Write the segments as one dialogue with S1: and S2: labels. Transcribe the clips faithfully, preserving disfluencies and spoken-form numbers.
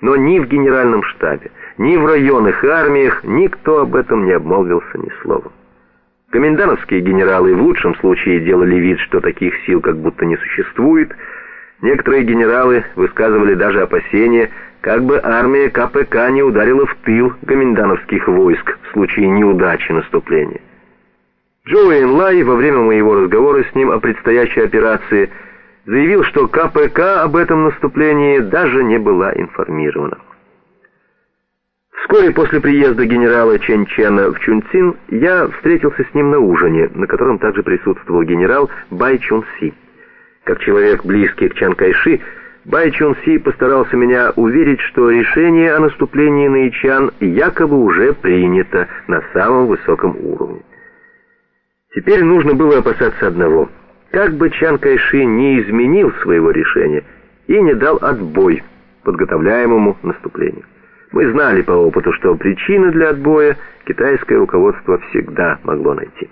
S1: Но ни в генеральном штабе, ни в районных армиях никто об этом не обмолвился ни словом. Комендановские генералы в лучшем случае делали вид, что таких сил как будто не существует. Некоторые генералы высказывали даже опасения, как бы армия ка пэ ка не ударила в тыл комендановских войск в случае неудачи наступления. Джоуи Энлай во время моего разговора с ним о предстоящей операции заявил, что ка пэ ка об этом наступлении даже не была информирована. Вскоре после приезда генерала Чен Чена в Чунцин я встретился с ним на ужине, на котором также присутствовал генерал Бай Чун Си. Как человек, близкий к Чан Кайши, Бай Чун Си постарался меня уверить, что решение о наступлении на Ичан якобы уже принято на самом высоком уровне. Теперь нужно было опасаться одного: как бы Чан Кайши не изменил своего решения и не дал отбой подготовляемому наступлению. Мы знали по опыту, что причины для отбоя китайское руководство всегда могло найти.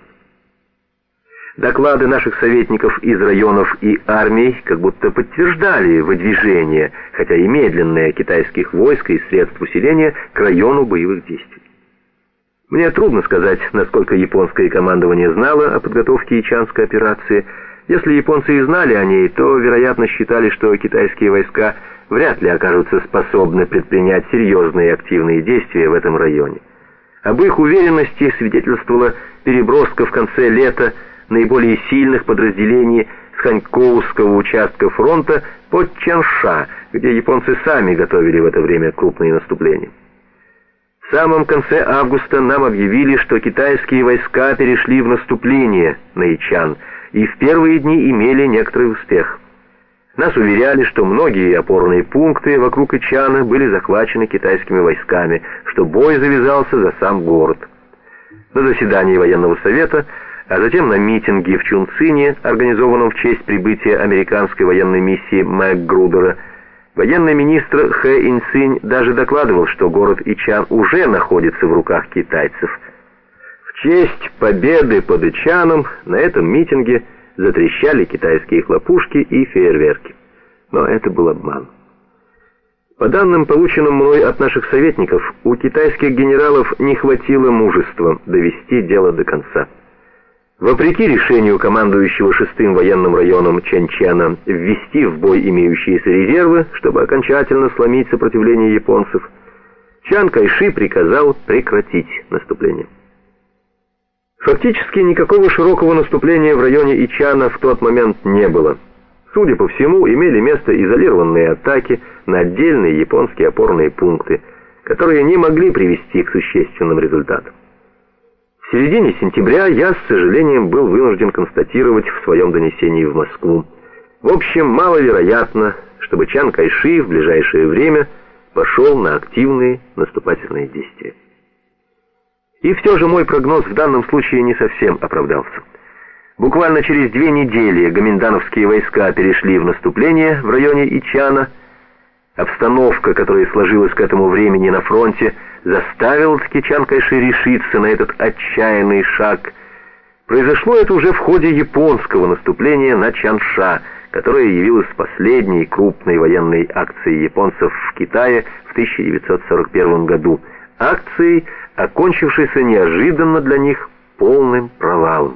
S1: Доклады наших советников из районов и армий как будто подтверждали выдвижение, хотя и медленное, китайских войск и средств усиления к району боевых действий. Мне трудно сказать, насколько японское командование знало о подготовке ичанской операции. Если японцы и знали о ней, то, вероятно, считали, что китайские войска вряд ли окажутся способны предпринять серьезные и активные действия в этом районе. Об их уверенности свидетельствовала переброска в конце лета наиболее сильных подразделений с Ханькоуского участка фронта под Чанша, где японцы сами готовили в это время крупные наступления. В самом конце августа нам объявили, что китайские войска перешли в наступление на Ичан и в первые дни имели некоторый успех. Нас уверяли, что многие опорные пункты вокруг Ичана были захвачены китайскими войсками, что бой завязался за сам город. На заседании военного совета, а затем на митинге в Чунцине, организованном в честь прибытия американской военной миссии МакГрудера, военный министр Хэ Инцинь даже докладывал, что город Ичан уже находится в руках китайцев. В честь победы под Ичаном на этом митинге затрещали китайские хлопушки и фейерверки. Но это был обман. По данным, полученным мной от наших советников, у китайских генералов не хватило мужества довести дело до конца. Вопреки решению командующего шестым военным районом Чен Чена ввести в бой имеющиеся резервы, чтобы окончательно сломить сопротивление японцев, Чан Кайши приказал прекратить наступление. Фактически никакого широкого наступления в районе Ичана в тот момент не было. Судя по всему, имели место изолированные атаки на отдельные японские опорные пункты, которые не могли привести к существенным результатам. В середине сентября я, с сожалением, был вынужден констатировать в своем донесении в Москву: в общем, маловероятно, чтобы Чан Кайши в ближайшее время пошел на активные наступательные действия. И все же мой прогноз в данном случае не совсем оправдался. Буквально через две недели гоминдановские войска перешли в наступление в районе Ичана. Обстановка, которая сложилась к этому времени на фронте, заставила таки Чан Кайши решиться на этот отчаянный шаг. Произошло это уже в ходе японского наступления на Чанша, которое явилось последней крупной военной акцией японцев в Китае в тысяча девятьсот сорок первом году. Акцией, окончившейся неожиданно для них полным провалом.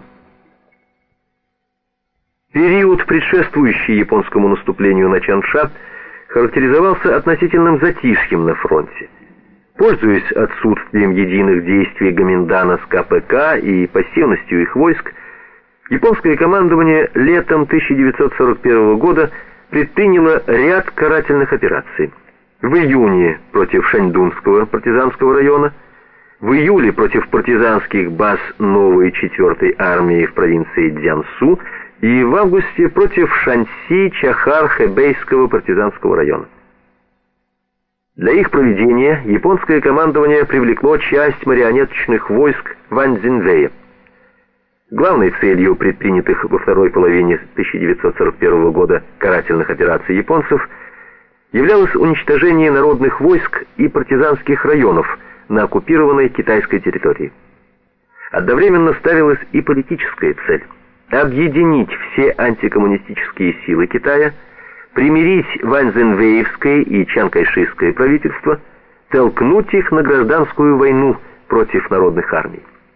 S1: Период, предшествующий японскому наступлению на Чанша, характеризовался относительным затишьем на фронте. Пользуясь отсутствием единых действий Гоминдана с ка пэ ка и пассивностью их войск, японское командование летом тысяча девятьсот сорок первого года предприняло ряд карательных операций. В июне против Шаньдунского партизанского района, в июле против партизанских баз новой четвертой армии в провинции Цзянсу и в августе против Шаньси-Чахар-Хэбэйского партизанского района. Для их проведения японское командование привлекло часть марионеточных войск Ваньцзинвэя. Главной целью предпринятых во второй половине тысяча девятьсот сорок первого года карательных операций японцев являлось уничтожение народных войск и партизанских районов на оккупированной китайской территории. Одновременно ставилась и политическая цель – объединить все антикоммунистические силы Китая примирить Ваньзенвеевское и Чанкайшистское правительство, толкнуть их на гражданскую войну против народных армий.